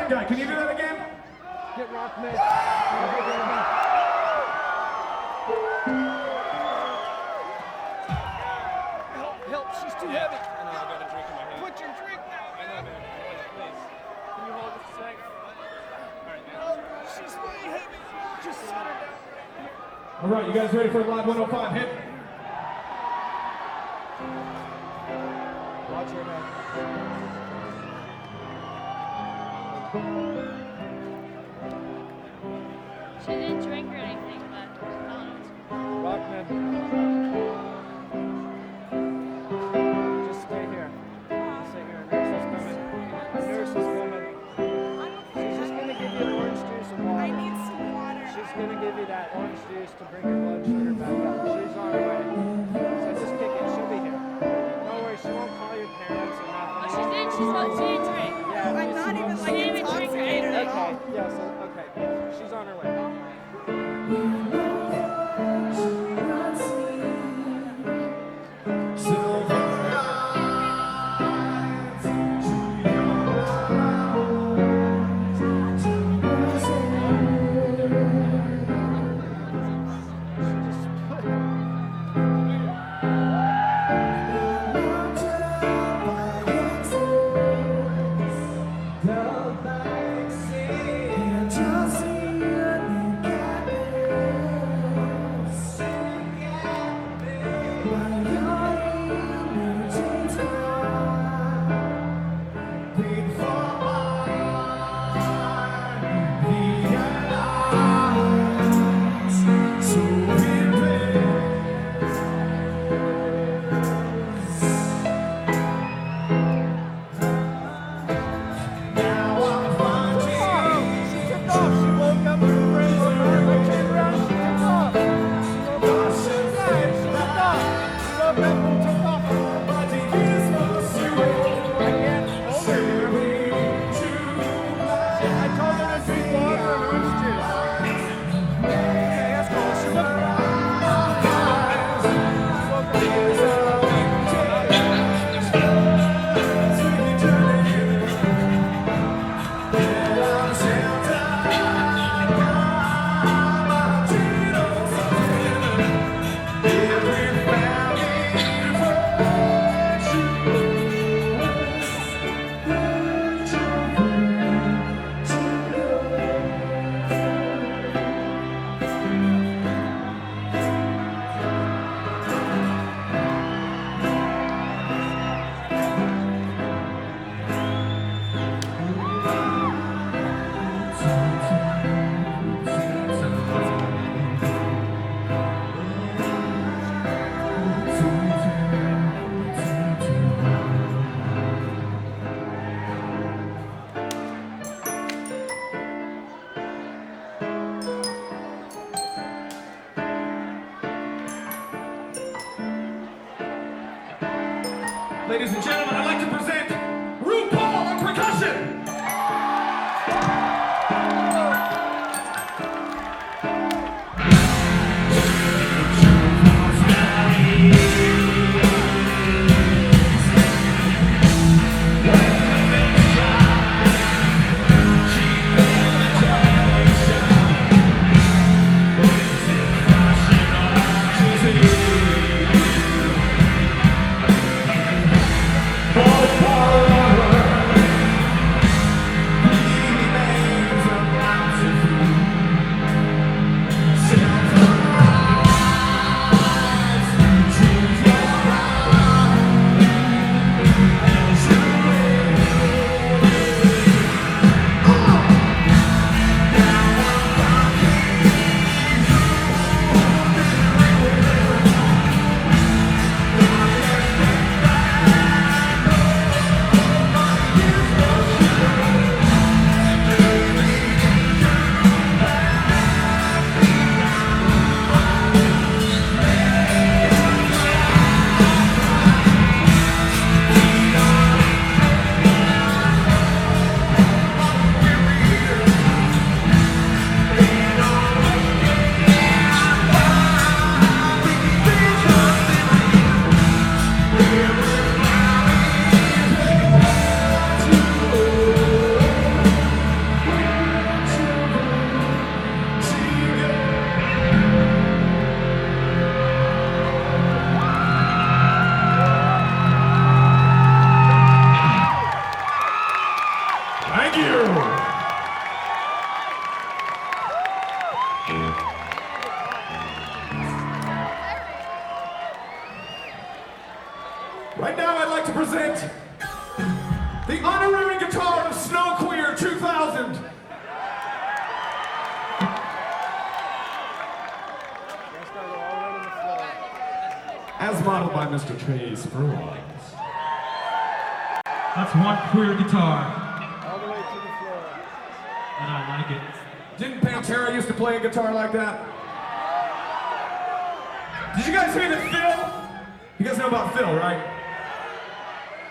guy. Can you do that again? Get Rockman. Help, she's too heavy. I know, I got a drink in my hand. Put your drink down. I know, man. Please. Can you hold this a sec? Alright, man. She's way heavy. Just set her down. All right, you guys ready for Live 105? Hit. Watch her now. She didn't drink or anything, but I don't know. Rockman. Just stay here. Just stay here. Nurse is coming. Nurse is coming. She's just gonna give you orange juice and water. I need some water. She's gonna give you that orange juice to bring your blood sugar back up. She's on her way. So just kick it. She'll be here. No worries. She won't call your parents or nothing. She didn't drink. Yeah, I'm not even She like didn't even drink or intoxicated at Okay. all. Yeah. So okay. She's on her way. Ladies and gentlemen, I'd like to present RuPaul on percussion. Oh, Thank you. Right now, I'd like to present the honorary guitar of Snow Queer 2000. Let's go all the way to the floor. As modeled by Mr. Chase Burroughs. That's one queer guitar, All the way to the floor. and I like it. Didn't Pantera used to play a guitar like that? Did you guys hear that Phil? You guys know about Phil, right?